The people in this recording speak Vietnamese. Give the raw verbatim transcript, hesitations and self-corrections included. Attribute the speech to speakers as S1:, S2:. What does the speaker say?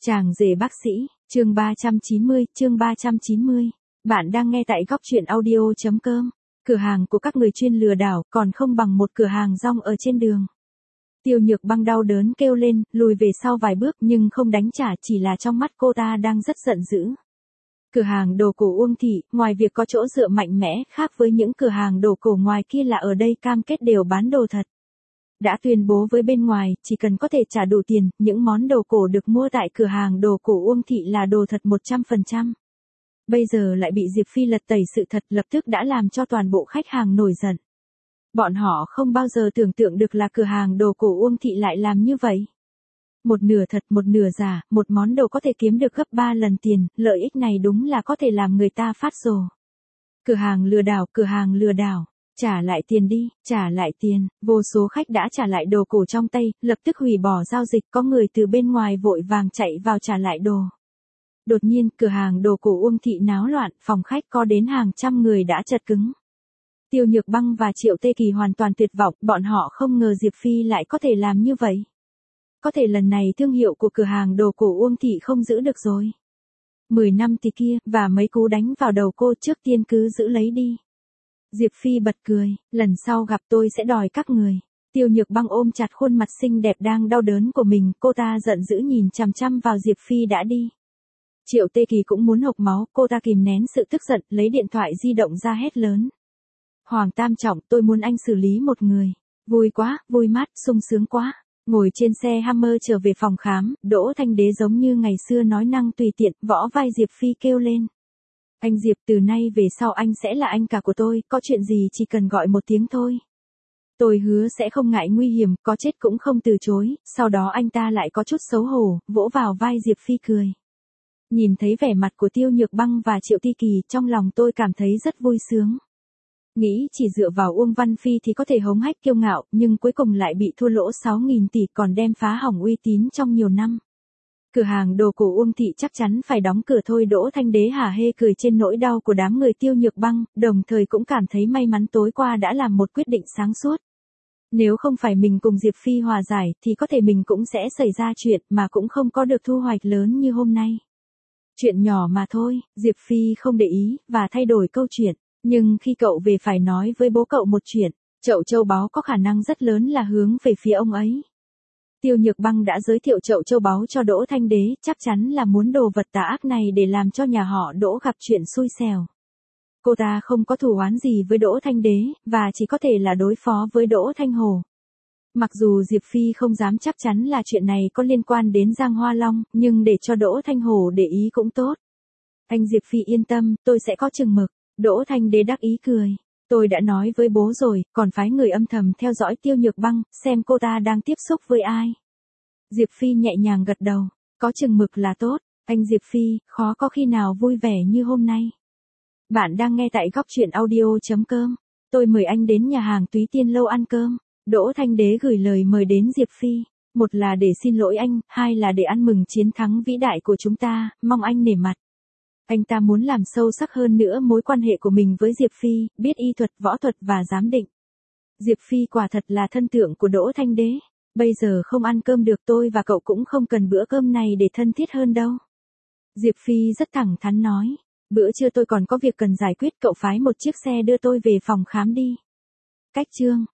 S1: Chàng rể bác sĩ, chương ba trăm chín mươi, chương ba trăm chín mươi. Bạn đang nghe tại góc truyện audio.com. Cửa hàng của các người chuyên lừa đảo còn không bằng một cửa hàng rong ở trên đường. Tiêu Nhược Băng đau đớn kêu lên, lùi về sau vài bước nhưng không đánh trả, chỉ là trong mắt cô ta đang rất giận dữ. Cửa hàng đồ cổ Uông Thị, ngoài việc có chỗ dựa mạnh mẽ khác với những cửa hàng đồ cổ ngoài kia là ở đây cam kết đều bán đồ thật. Đã tuyên bố với bên ngoài, chỉ cần có thể trả đủ tiền, những món đồ cổ được mua tại cửa hàng đồ cổ Uông Thị là đồ thật một trăm phần trăm. Bây giờ lại bị Diệp Phi lật tẩy sự thật, lập tức đã làm cho toàn bộ khách hàng nổi giận. Bọn họ không bao giờ tưởng tượng được là cửa hàng đồ cổ Uông Thị lại làm như vậy. Một nửa thật một nửa giả, một món đồ có thể kiếm được gấp ba lần tiền, lợi ích này đúng là có thể làm người ta phát rồ. Cửa hàng lừa đảo, cửa hàng lừa đảo. Trả lại tiền đi, trả lại tiền. Vô số khách đã trả lại đồ cổ trong tay, lập tức hủy bỏ giao dịch, có người từ bên ngoài vội vàng chạy vào trả lại đồ. Đột nhiên, cửa hàng đồ cổ Uông Thị náo loạn, phòng khách có đến hàng trăm người đã chật cứng. Tiêu Nhược Băng và Triệu Tê Kỳ hoàn toàn tuyệt vọng, bọn họ không ngờ Diệp Phi lại có thể làm như vậy. Có thể lần này thương hiệu của cửa hàng đồ cổ Uông Thị không giữ được rồi. Mười năm thì kia, và mấy cú đánh vào đầu cô, trước tiên cứ giữ lấy đi. Diệp Phi bật cười, lần sau gặp tôi sẽ đòi các người. Tiêu Nhược Băng ôm chặt khuôn mặt xinh đẹp đang đau đớn của mình, cô ta giận dữ nhìn chằm chằm vào Diệp Phi đã đi. Triệu Tê Kỳ cũng muốn hộc máu, cô ta kìm nén sự tức giận, lấy điện thoại di động ra hét lớn. Hoàng Tam Trọng, tôi muốn anh xử lý một người. Vui quá, vui mát, sung sướng quá. Ngồi trên xe Hammer trở về phòng khám, Đỗ Thanh Đế giống như ngày xưa nói năng tùy tiện, võ vai Diệp Phi kêu lên. Anh Diệp, từ nay về sau anh sẽ là anh cả của tôi, có chuyện gì chỉ cần gọi một tiếng thôi. Tôi hứa sẽ không ngại nguy hiểm, có chết cũng không từ chối. Sau đó anh ta lại có chút xấu hổ, vỗ vào vai Diệp Phi cười. Nhìn thấy vẻ mặt của Tiêu Nhược Băng và Triệu Tê Kỳ, trong lòng tôi cảm thấy rất vui sướng. Nghĩ chỉ dựa vào Uông Văn Phi thì có thể hống hách kiêu ngạo, nhưng cuối cùng lại bị thua lỗ sáu nghìn tỷ, còn đem phá hỏng uy tín trong nhiều năm. Cửa hàng đồ cổ Uông Thị chắc chắn phải đóng cửa thôi. Đỗ Thanh Đế hả hê cười trên nỗi đau của đám người Tiêu Nhược Băng, đồng thời cũng cảm thấy may mắn tối qua đã làm một quyết định sáng suốt. Nếu không phải mình cùng Diệp Phi hòa giải, thì có thể mình cũng sẽ xảy ra chuyện mà cũng không có được thu hoạch lớn như hôm nay. Chuyện nhỏ mà thôi, Diệp Phi không để ý, và thay đổi câu chuyện. Nhưng khi cậu về phải nói với bố cậu một chuyện, chậu châu báu có khả năng rất lớn là hướng về phía ông ấy. Tiêu Nhược Băng đã giới thiệu chậu châu báu cho Đỗ Thanh Đế, chắc chắn là muốn đồ vật tà ác này để làm cho nhà họ Đỗ gặp chuyện xui xẻo. Cô ta không có thù oán gì với Đỗ Thanh Đế, và chỉ có thể là đối phó với Đỗ Thanh Hồ. Mặc dù Diệp Phi không dám chắc chắn là chuyện này có liên quan đến Giang Hoa Long, nhưng để cho Đỗ Thanh Hồ để ý cũng tốt. Anh Diệp Phi yên tâm, tôi sẽ có chừng mực. Đỗ Thanh Đế đắc ý cười. Tôi đã nói với bố rồi, còn phái người âm thầm theo dõi Tiêu Nhược Băng, xem cô ta đang tiếp xúc với ai. Diệp Phi nhẹ nhàng gật đầu. Có chừng mực là tốt. Anh Diệp Phi, khó có khi nào vui vẻ như hôm nay. Bạn đang nghe tại góc truyện audio.com. Tôi mời anh đến nhà hàng Túy Tiên Lâu ăn cơm. Đỗ Thanh Đế gửi lời mời đến Diệp Phi. Một là để xin lỗi anh, hai là để ăn mừng chiến thắng vĩ đại của chúng ta, mong anh nể mặt. Anh ta muốn làm sâu sắc hơn nữa mối quan hệ của mình với Diệp Phi, biết y thuật, võ thuật và giám định. Diệp Phi quả thật là thân tượng của Đỗ Thanh Đế. Bây giờ không ăn cơm được, tôi và cậu cũng không cần bữa cơm này để thân thiết hơn đâu. Diệp Phi rất thẳng thắn nói. Bữa trưa tôi còn có việc cần giải quyết, cậu phái một chiếc xe đưa tôi về phòng khám đi. Cách chương.